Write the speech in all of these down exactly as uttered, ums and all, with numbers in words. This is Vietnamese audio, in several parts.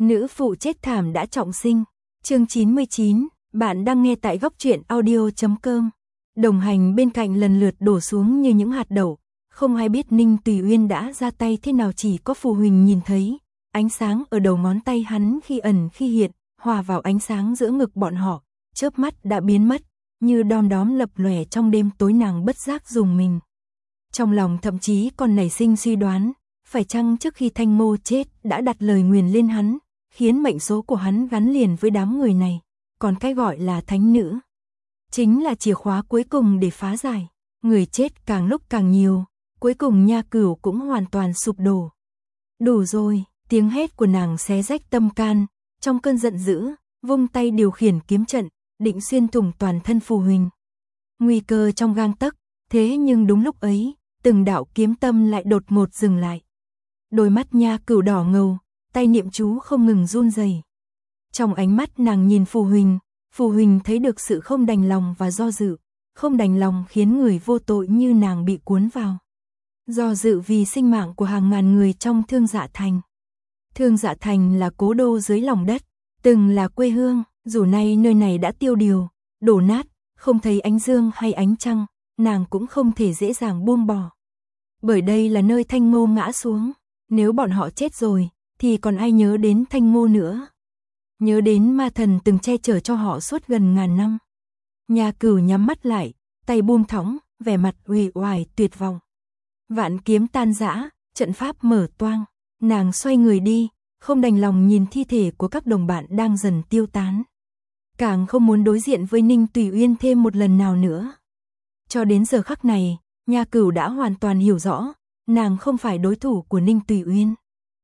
Nữ phụ chết thảm đã trọng sinh. Chương chín mươi chín, bạn đang nghe tại góc truyện audio chấm com. Đồng hành bên cạnh lần lượt đổ xuống như những hạt đậu, không ai biết Ninh Tùy Uyên đã ra tay thế nào, chỉ có Phù Huỳnh nhìn thấy. Ánh sáng ở đầu ngón tay hắn khi ẩn khi hiện, hòa vào ánh sáng giữa ngực bọn họ, chớp mắt đã biến mất, như đom đóm lập lòe trong đêm tối. Nàng bất giác rùng mình. Trong lòng thậm chí còn nảy sinh suy đoán, phải chăng trước khi Thanh Mô chết đã đặt lời nguyền lên hắn, khiến mệnh số của hắn gắn liền với đám người này, còn cái gọi là thánh nữ chính là chìa khóa cuối cùng để phá giải. Người chết càng lúc càng nhiều, cuối cùng Nha Cửu cũng hoàn toàn sụp đổ. Đủ rồi, tiếng hét của nàng xé rách tâm can, trong cơn giận dữ, vung tay điều khiển kiếm trận, định xuyên thủng toàn thân Phù Huỳnh. Nguy cơ trong gang tấc, thế nhưng đúng lúc ấy, từng đạo kiếm tâm lại đột ngột dừng lại. Đôi mắt Nha Cửu đỏ ngầu, tay niệm chú không ngừng run rẩy. Trong ánh mắt nàng nhìn Phù Huỳnh, Phù Huỳnh thấy được sự không đành lòng và do dự, không đành lòng khiến người vô tội như nàng bị cuốn vào. Do dự vì sinh mạng của hàng ngàn người trong Thương Dạ Thành. Thương Dạ Thành là cố đô dưới lòng đất, từng là quê hương, dù nay nơi này đã tiêu điều, đổ nát, không thấy ánh dương hay ánh trăng, nàng cũng không thể dễ dàng buông bỏ. Bởi đây là nơi Thanh Ngô ngã xuống, nếu bọn họ chết rồi, thì còn ai nhớ đến Thanh Ngô nữa? Nhớ đến ma thần từng che chở cho họ suốt gần ngàn năm. Nha Cửu nhắm mắt lại, tay buông thõng, vẻ mặt uể oải tuyệt vọng. Vạn kiếm tan rã, trận pháp mở toang, nàng xoay người đi, không đành lòng nhìn thi thể của các đồng bạn đang dần tiêu tán. Càng không muốn đối diện với Ninh Tùy Uyên thêm một lần nào nữa. Cho đến giờ khắc này, Nha Cửu đã hoàn toàn hiểu rõ, nàng không phải đối thủ của Ninh Tùy Uyên.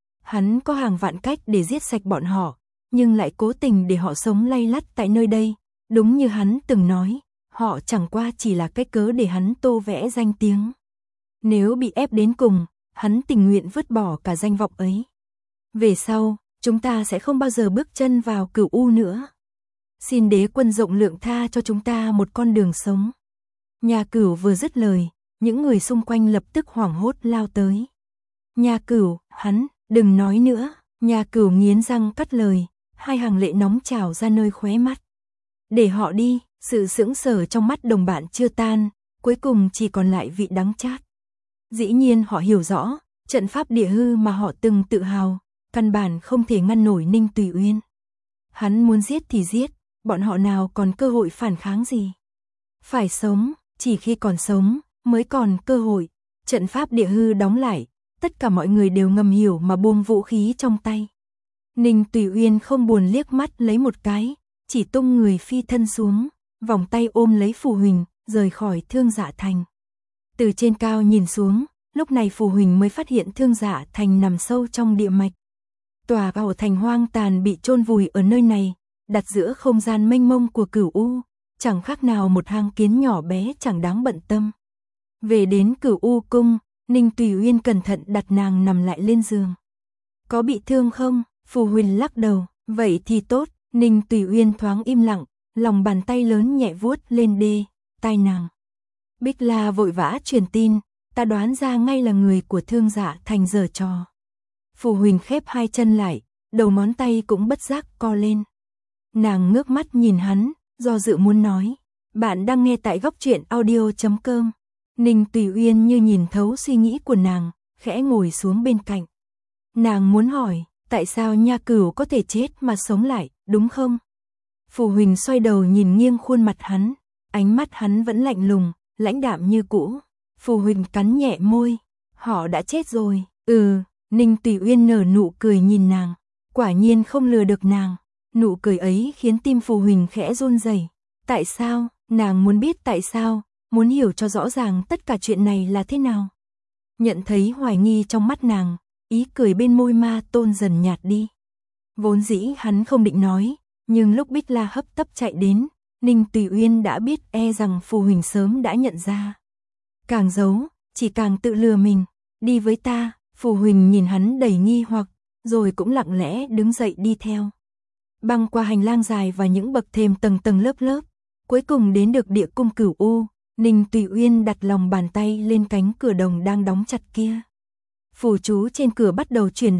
Hắn có hàng vạn cách để giết sạch bọn họ, nhưng lại cố tình để họ sống lay lắt tại nơi đây. Đúng như hắn từng nói, họ chẳng qua chỉ là cái cớ để hắn tô vẽ danh tiếng. Nếu bị ép đến cùng, hắn tình nguyện vứt bỏ cả danh vọng ấy. Về sau, chúng ta sẽ không bao giờ bước chân vào Cửu U nữa. Xin đế quân rộng lượng tha cho chúng ta một con đường sống. Nha Cửu vừa dứt lời, những người xung quanh lập tức hoảng hốt lao tới. Nha Cửu, hắn, đừng nói nữa. Nha Cửu nghiến răng cắt lời, hai hàng lệ nóng trào ra nơi khóe mắt. Để họ đi, sự sững sờ trong mắt đồng bạn chưa tan, cuối cùng chỉ còn lại vị đắng chát. Dĩ nhiên họ hiểu rõ, trận pháp địa hư mà họ từng tự hào, căn bản không thể ngăn nổi Ninh Tùy Uyên. Hắn muốn giết thì giết, bọn họ nào còn cơ hội phản kháng gì. Phải sống, chỉ khi còn sống, mới còn cơ hội. Trận pháp địa hư đóng lại, tất cả mọi người đều ngầm hiểu mà buông vũ khí trong tay. Ninh Tùy Uyên không buồn liếc mắt lấy một cái, chỉ tung người phi thân xuống, vòng tay ôm lấy Phù Huỳnh, rời khỏi Thương Dạ Thành. Từ trên cao nhìn xuống, lúc này Phù Huỳnh mới phát hiện Thương Dạ Thành nằm sâu trong địa mạch. Tòa bảo thành hoang tàn bị chôn vùi ở nơi này, đặt giữa không gian mênh mông của Cửu U, chẳng khác nào một hang kiến nhỏ bé chẳng đáng bận tâm. Về đến Cửu U cung, Ninh Tùy Uyên cẩn thận đặt nàng nằm lại lên giường. Có bị thương không? Phù Huỳnh lắc đầu, vậy thì tốt. Ninh Tùy Uyên thoáng im lặng, lòng bàn tay lớn nhẹ vuốt lên đê, tai nàng. Bích La vội vã truyền tin, ta đoán ra ngay là người của Thương Dạ Thành giở trò. Phù Huỳnh khép hai chân lại, đầu ngón tay cũng bất giác co lên. Nàng ngước mắt nhìn hắn, do dự muốn nói, bạn đang nghe tại góc truyện audio chấm com. Ninh Tùy Uyên như nhìn thấu suy nghĩ của nàng, khẽ ngồi xuống bên cạnh. Nàng muốn hỏi, tại sao Nha Cửu có thể chết mà sống lại, đúng không? Phù Huỳnh xoay đầu nhìn nghiêng khuôn mặt hắn, ánh mắt hắn vẫn lạnh lùng, lãnh đạm như cũ. Phù Huỳnh cắn nhẹ môi, họ đã chết rồi. Ừ, Ninh Tùy Uyên nở nụ cười nhìn nàng, quả nhiên không lừa được nàng. Nụ cười ấy khiến tim Phù Huỳnh khẽ run rẩy. Tại sao? Nàng muốn biết tại sao, muốn hiểu cho rõ ràng tất cả chuyện này là thế nào. Nhận thấy hoài nghi trong mắt nàng, ý cười bên môi ma tôn dần nhạt đi. Vốn dĩ hắn không định nói, nhưng lúc Bích La hấp tấp chạy đến, Ninh Tùy Uyên đã biết e rằng Phù Huỳnh sớm đã nhận ra. Càng giấu, chỉ càng tự lừa mình. Đi với ta. Phù Huỳnh nhìn hắn đầy nghi hoặc, rồi cũng lặng lẽ đứng dậy đi theo. Băng qua hành lang dài và những bậc thềm tầng tầng lớp lớp, cuối cùng đến được địa cung Cửu U. Ninh Tùy Uyên đặt lòng bàn tay lên cánh cửa đồng đang đóng chặt kia. Phù chú trên cửa bắt đầu chuyển động,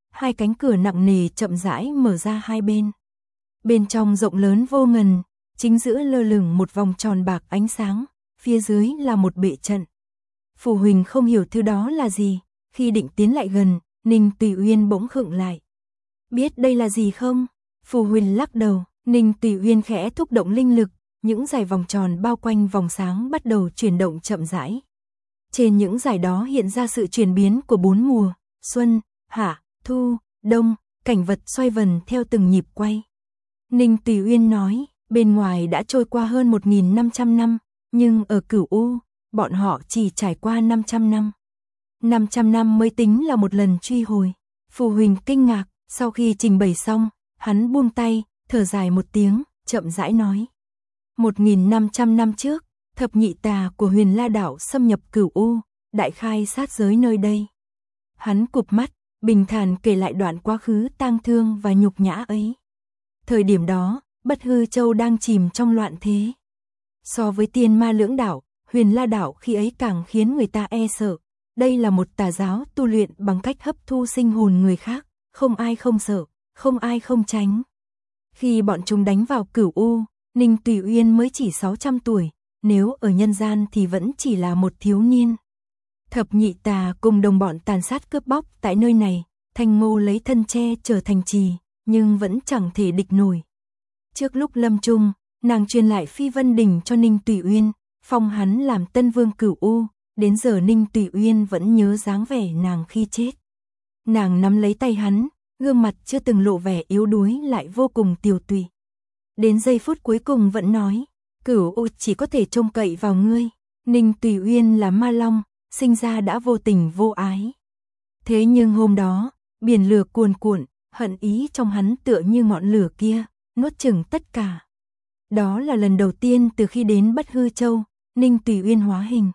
hai cánh cửa nặng nề chậm rãi mở ra hai bên. Bên trong rộng lớn vô ngần, chính giữa lơ lửng một vòng tròn bạc ánh sáng, phía dưới là một bệ trận. Phù Huỳnh không hiểu thứ đó là gì, khi định tiến lại gần, Ninh Tùy Uyên bỗng khựng lại. Biết đây là gì không? Phù Huỳnh lắc đầu, Ninh Tùy Uyên khẽ thúc động linh lực, những dải vòng tròn bao quanh vòng sáng bắt đầu chuyển động chậm rãi. Trên những dải đó hiện ra sự chuyển biến của bốn mùa, xuân, hạ, thu, đông, cảnh vật xoay vần theo từng nhịp quay. Ninh Tùy Uyên nói, bên ngoài đã trôi qua hơn một nghìn năm trăm năm, nhưng ở Cửu U, bọn họ chỉ trải qua năm trăm năm. năm trăm năm mới tính là một lần truy hồi. Phù Huỳnh kinh ngạc, sau khi trình bày xong, hắn buông tay, thở dài một tiếng, chậm rãi nói. một nghìn năm trăm năm trước, thập nhị tà của Huyền La Đảo xâm nhập Cửu U, đại khai sát giới nơi đây. Hắn cụp mắt, bình thản kể lại đoạn quá khứ tang thương và nhục nhã ấy. Thời điểm đó, Bất Hư Châu đang chìm trong loạn thế. So với Tiên Ma Lưỡng Đảo, Huyền La Đảo khi ấy càng khiến người ta e sợ. Đây là một tà giáo tu luyện bằng cách hấp thu sinh hồn người khác, không ai không sợ, không ai không tránh. Khi bọn chúng đánh vào Cửu U, Ninh Tùy Uyên mới chỉ sáu trăm tuổi, nếu ở nhân gian thì vẫn chỉ là một thiếu niên. Thập nhị tà cùng đồng bọn tàn sát cướp bóc tại nơi này, Thanh Ngô lấy thân che trở thành trì, nhưng vẫn chẳng thể địch nổi. Trước lúc lâm chung, nàng truyền lại Phi Vân Đỉnh cho Ninh Tùy Uyên, phong hắn làm tân vương Cửu U, đến giờ Ninh Tùy Uyên vẫn nhớ dáng vẻ nàng khi chết. Nàng nắm lấy tay hắn, gương mặt chưa từng lộ vẻ yếu đuối lại vô cùng tiều tụy. Đến giây phút cuối cùng vẫn nói, Cửu U chỉ có thể trông cậy vào ngươi. Ninh Tùy Uyên là ma long, sinh ra đã vô tình vô ái. Thế nhưng hôm đó, biển lửa cuồn cuộn, hận ý trong hắn tựa như ngọn lửa kia, nuốt chửng tất cả. Đó là lần đầu tiên từ khi đến Bất Hư Châu, Ninh Tùy Uyên hóa hình.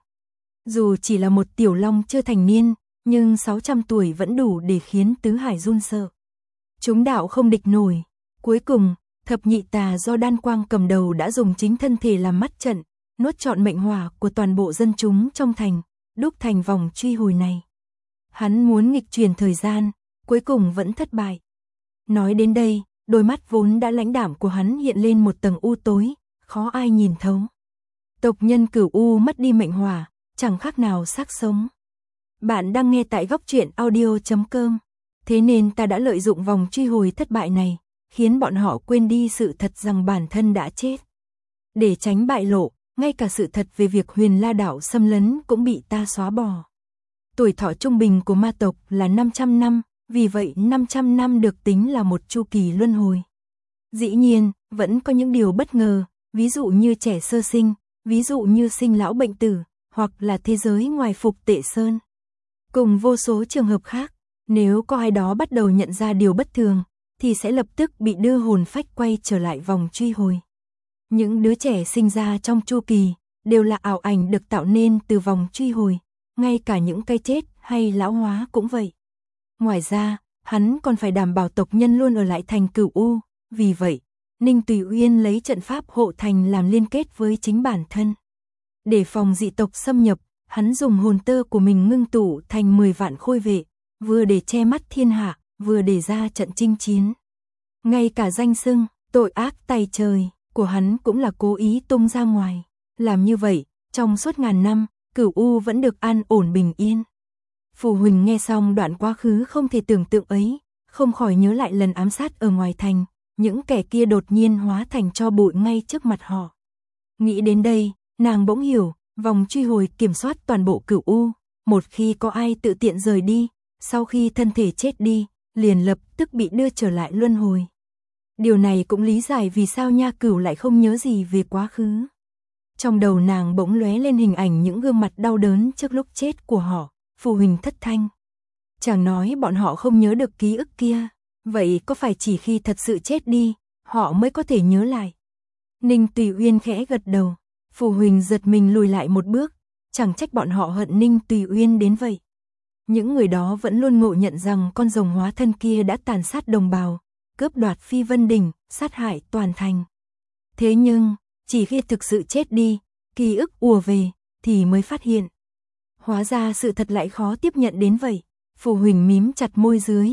Dù chỉ là một tiểu long chưa thành niên, nhưng sáu trăm tuổi vẫn đủ để khiến tứ hải run sợ. Chúng đạo không địch nổi. Cuối cùng, thập nhị tà do Đan Quang cầm đầu đã dùng chính thân thể làm mắt trận, nuốt trọn mệnh hỏa của toàn bộ dân chúng trong thành, đúc thành vòng truy hồi này. Hắn muốn nghịch chuyển thời gian, cuối cùng vẫn thất bại. Nói đến đây, đôi mắt vốn đã lãnh đạm của hắn hiện lên một tầng u tối, khó ai nhìn thấu. Tộc nhân Cửu U mất đi mệnh hỏa, chẳng khác nào xác sống. Bạn đang nghe tại góc truyện audio chấm com. Thế nên ta đã lợi dụng vòng truy hồi thất bại này, khiến bọn họ quên đi sự thật rằng bản thân đã chết. Để tránh bại lộ, ngay cả sự thật về việc Huyền La Đảo xâm lấn cũng bị ta xóa bỏ. Tuổi thọ trung bình của ma tộc là năm trăm năm, vì vậy năm trăm năm được tính là một chu kỳ luân hồi. Dĩ nhiên, vẫn có những điều bất ngờ, ví dụ như trẻ sơ sinh, ví dụ như sinh lão bệnh tử, hoặc là thế giới ngoài Phục Tệ Sơn. Cùng vô số trường hợp khác, nếu có ai đó bắt đầu nhận ra điều bất thường, thì sẽ lập tức bị đưa hồn phách quay trở lại vòng truy hồi. Những đứa trẻ sinh ra trong chu kỳ, đều là ảo ảnh được tạo nên từ vòng truy hồi, ngay cả những cái chết hay lão hóa cũng vậy. Ngoài ra, hắn còn phải đảm bảo tộc nhân luôn ở lại thành Cửu U, vì vậy, Ninh Tùy Uyên lấy trận pháp hộ thành làm liên kết với chính bản thân. Để phòng dị tộc xâm nhập, hắn dùng hồn tơ của mình ngưng tụ thành mười vạn khôi vệ, vừa để che mắt thiên hạ, vừa để ra trận chinh chiến. Ngay cả danh xưng, tội ác tày trời, của hắn cũng là cố ý tung ra ngoài. Làm như vậy, trong suốt ngàn năm, Cửu U vẫn được an ổn bình yên. Phù Huỳnh nghe xong đoạn quá khứ không thể tưởng tượng ấy, không khỏi nhớ lại lần ám sát ở ngoài thành, những kẻ kia đột nhiên hóa thành tro bụi ngay trước mặt họ. Nghĩ đến đây, nàng bỗng hiểu, vòng truy hồi kiểm soát toàn bộ Cửu U, một khi có ai tự tiện rời đi, sau khi thân thể chết đi, liền lập tức bị đưa trở lại luân hồi. Điều này cũng lý giải vì sao Nha Cửu lại không nhớ gì về quá khứ. Trong đầu nàng bỗng lóe lên hình ảnh những gương mặt đau đớn trước lúc chết của họ. Phù Huỳnh thất thanh. Chàng nói bọn họ không nhớ được ký ức kia, vậy có phải chỉ khi thật sự chết đi, họ mới có thể nhớ lại? Ninh Tùy Uyên khẽ gật đầu. Phù Huỳnh giật mình lùi lại một bước, chẳng trách bọn họ hận Ninh Tùy Uyên đến vậy. Những người đó vẫn luôn ngộ nhận rằng con rồng hóa thân kia đã tàn sát đồng bào, cướp đoạt Phi Vân Đỉnh, sát hại toàn thành. Thế nhưng, chỉ khi thực sự chết đi, ký ức ùa về, thì mới phát hiện. Hóa ra sự thật lại khó tiếp nhận đến vậy. Phù Huỳnh mím chặt môi dưới,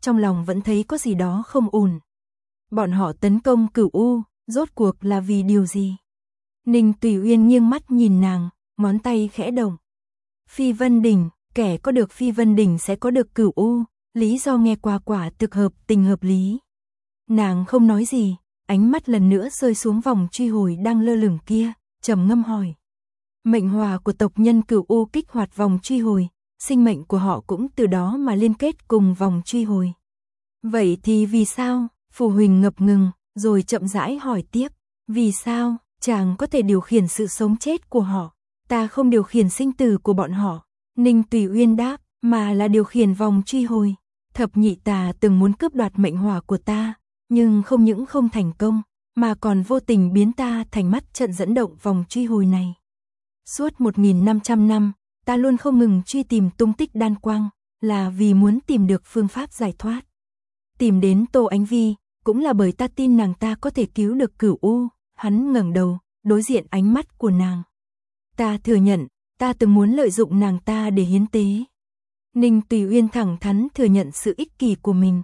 trong lòng vẫn thấy có gì đó không ổn. Bọn họ tấn công Cửu U, rốt cuộc là vì điều gì? Ninh Tùy Uyên nghiêng mắt nhìn nàng, ngón tay khẽ động. Phi Vân Đỉnh, kẻ có được Phi Vân Đỉnh sẽ có được Cửu U, lý do nghe qua quả thực hợp tình hợp lý. Nàng không nói gì, ánh mắt lần nữa rơi xuống vòng truy hồi đang lơ lửng kia, trầm ngâm hỏi. Mệnh hỏa của tộc nhân Cửu U kích hoạt vòng truy hồi, sinh mệnh của họ cũng từ đó mà liên kết cùng vòng truy hồi. Vậy thì vì sao? Phù Huỳnh ngập ngừng, rồi chậm rãi hỏi tiếp. Vì sao? Chàng có thể điều khiển sự sống chết của họ, ta không điều khiển sinh tử của bọn họ. Ninh Tùy Uyên đáp, mà là điều khiển vòng truy hồi. Thập nhị tà từng muốn cướp đoạt mệnh hỏa của ta, nhưng không những không thành công, mà còn vô tình biến ta thành mắt trận dẫn động vòng truy hồi này. Suốt một nghìn năm trăm năm, ta luôn không ngừng truy tìm tung tích đan quang, là vì muốn tìm được phương pháp giải thoát. Tìm đến Tô Ánh Vi, cũng là bởi ta tin nàng ta có thể cứu được Cửu U. Hắn ngẩng đầu, đối diện ánh mắt của nàng. Ta thừa nhận, ta từng muốn lợi dụng nàng ta để hiến tế. Ninh Tùy Uyên thẳng thắn thừa nhận sự ích kỷ của mình.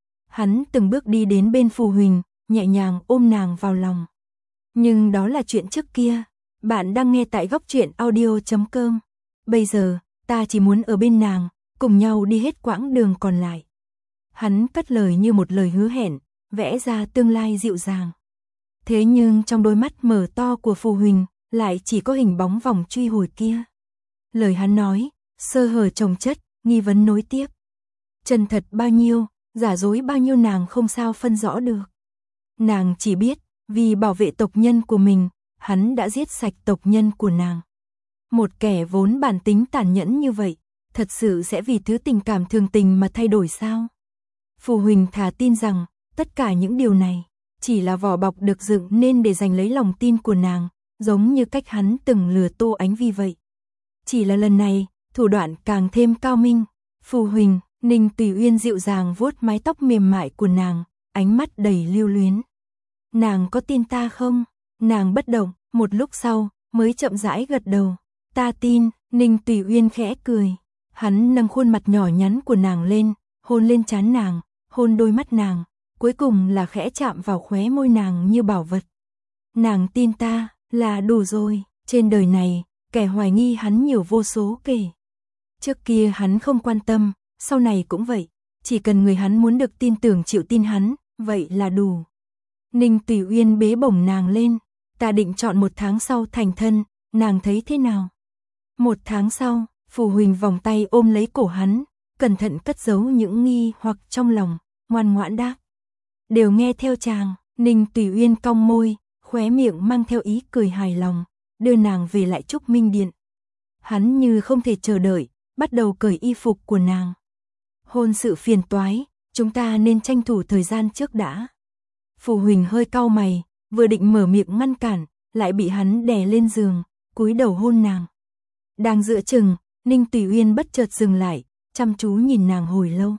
Hắn từng bước đi đến bên Phù Huỳnh, nhẹ nhàng ôm nàng vào lòng. Nhưng đó là chuyện trước kia. Bạn đang nghe tại góc truyện audio chấm com. Bây giờ, ta chỉ muốn ở bên nàng, cùng nhau đi hết quãng đường còn lại. Hắn cất lời như một lời hứa hẹn, vẽ ra tương lai dịu dàng. Thế nhưng trong đôi mắt mở to của Phù Huỳnh, lại chỉ có hình bóng vòng truy hồi kia. Lời hắn nói, sơ hở chồng chất, nghi vấn nối tiếp. Chân thật bao nhiêu, giả dối bao nhiêu nàng không sao phân rõ được. Nàng chỉ biết, vì bảo vệ tộc nhân của mình, hắn đã giết sạch tộc nhân của nàng. Một kẻ vốn bản tính tàn nhẫn như vậy, thật sự sẽ vì thứ tình cảm thường tình mà thay đổi sao? Phù Huỳnh thà tin rằng, tất cả những điều này, chỉ là vỏ bọc được dựng nên để giành lấy lòng tin của nàng, giống như cách hắn từng lừa Tô Ánh Vi vậy. Chỉ là lần này, thủ đoạn càng thêm cao minh. Phù Huỳnh, Ninh Tùy Uyên dịu dàng vuốt mái tóc mềm mại của nàng, ánh mắt đầy lưu luyến. Nàng có tin ta không? Nàng bất động, một lúc sau, mới chậm rãi gật đầu. Ta tin. Ninh Tùy Uyên khẽ cười. Hắn nâng khuôn mặt nhỏ nhắn của nàng lên, hôn lên trán nàng, hôn đôi mắt nàng, cuối cùng là khẽ chạm vào khóe môi nàng như bảo vật. Nàng tin ta, là đủ rồi. Trên đời này, kẻ hoài nghi hắn nhiều vô số kể. Trước kia hắn không quan tâm, sau này cũng vậy. Chỉ cần người hắn muốn được tin tưởng chịu tin hắn, vậy là đủ. Ninh Tùy Uyên bế bổng nàng lên. Ta định chọn một tháng sau thành thân, nàng thấy thế nào? Một tháng sau, Phù Huỳnh vòng tay ôm lấy cổ hắn, cẩn thận cất giấu những nghi hoặc trong lòng, ngoan ngoãn đáp. Đều nghe theo chàng. Ninh Tùy Uyên cong môi, khóe miệng mang theo ý cười hài lòng, đưa nàng về lại Trúc Minh Điện. Hắn như không thể chờ đợi, bắt đầu cởi y phục của nàng. Hôn sự phiền toái, chúng ta nên tranh thủ thời gian trước đã. Phù Huỳnh hơi cau mày, vừa định mở miệng ngăn cản, lại bị hắn đè lên giường, cúi đầu hôn nàng. Đang giữa chừng, Ninh Tùy Uyên bất chợt dừng lại, chăm chú nhìn nàng hồi lâu.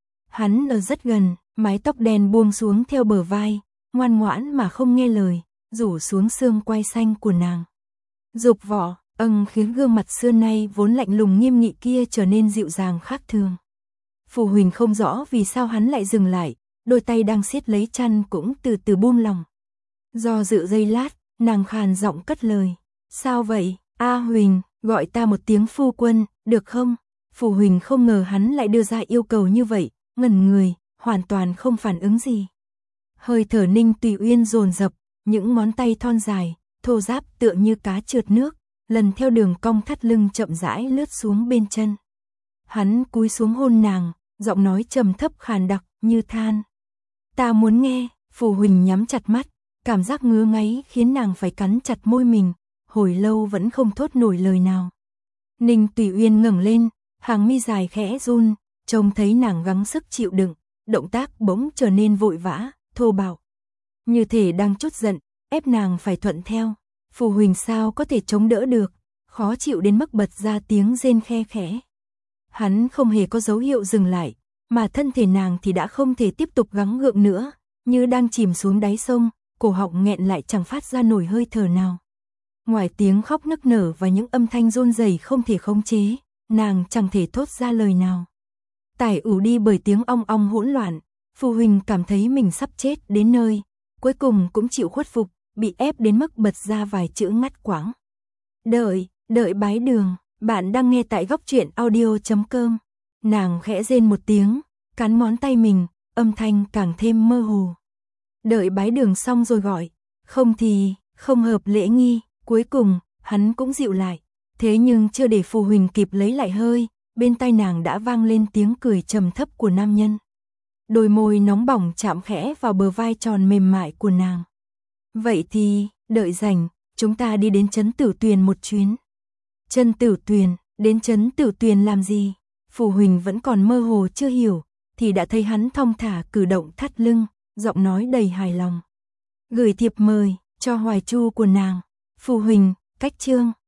Hắn ở rất gần, mái tóc đen buông xuống theo bờ vai, ngoan ngoãn mà không nghe lời, rủ xuống xương quai xanh của nàng. Dục vỏ, âng khiến gương mặt xưa nay vốn lạnh lùng nghiêm nghị kia trở nên dịu dàng khác thường. Phù Huỳnh không rõ vì sao hắn lại dừng lại, đôi tay đang siết lấy chăn cũng từ từ buông lòng. Do dự giây lát, nàng khàn giọng cất lời. Sao vậy, A Huỳnh, gọi ta một tiếng phu quân, được không? Phù Huỳnh không ngờ hắn lại đưa ra yêu cầu như vậy, ngẩn người, hoàn toàn không phản ứng gì. Hơi thở Ninh Tùy Uyên dồn dập, những ngón tay thon dài, thô ráp tựa như cá trượt nước, lần theo đường cong thắt lưng chậm rãi lướt xuống bên chân. Hắn cúi xuống hôn nàng, giọng nói trầm thấp khàn đặc như than. Ta muốn nghe. Phù Huỳnh nhắm chặt mắt, cảm giác ngứa ngáy khiến nàng phải cắn chặt môi mình, hồi lâu vẫn không thốt nổi lời nào. Ninh Tùy Uyên ngẩng lên, hàng mi dài khẽ run, trông thấy nàng gắng sức chịu đựng, động tác bỗng trở nên vội vã, thô bạo. Như thể đang trút giận, ép nàng phải thuận theo. Phù Huỳnh sao có thể chống đỡ được, khó chịu đến mức bật ra tiếng rên khe khẽ. Hắn không hề có dấu hiệu dừng lại, mà thân thể nàng thì đã không thể tiếp tục gắng gượng nữa, như đang chìm xuống đáy sông, cổ họng nghẹn lại chẳng phát ra nổi hơi thở nào. Ngoài tiếng khóc nức nở và những âm thanh run rẩy không thể khống chế, nàng chẳng thể thốt ra lời nào. Tải ủ đi bởi tiếng ong ong hỗn loạn, Phù Huỳnh cảm thấy mình sắp chết đến nơi, cuối cùng cũng chịu khuất phục, bị ép đến mức bật ra vài chữ ngắt quãng. Đợi, đợi bái đường, bạn đang nghe tại góc truyện audio chấm com. Nàng khẽ rên một tiếng, cắn ngón tay mình, âm thanh càng thêm mơ hồ. Đợi bái đường xong rồi gọi, không thì, không hợp lễ nghi, cuối cùng, hắn cũng dịu lại. Thế nhưng chưa để Phù Huỳnh kịp lấy lại hơi, bên tai nàng đã vang lên tiếng cười trầm thấp của nam nhân. Đôi môi nóng bỏng chạm khẽ vào bờ vai tròn mềm mại của nàng. Vậy thì, đợi rảnh, chúng ta đi đến trấn Tử Tuyền một chuyến. Trấn Tử Tuyền, đến trấn Tử Tuyền làm gì? Phù Huỳnh vẫn còn mơ hồ chưa hiểu, thì đã thấy hắn thong thả cử động thắt lưng, giọng nói đầy hài lòng. Gửi thiệp mời cho Hoài Chu của nàng. Phù Huỳnh, cách chương.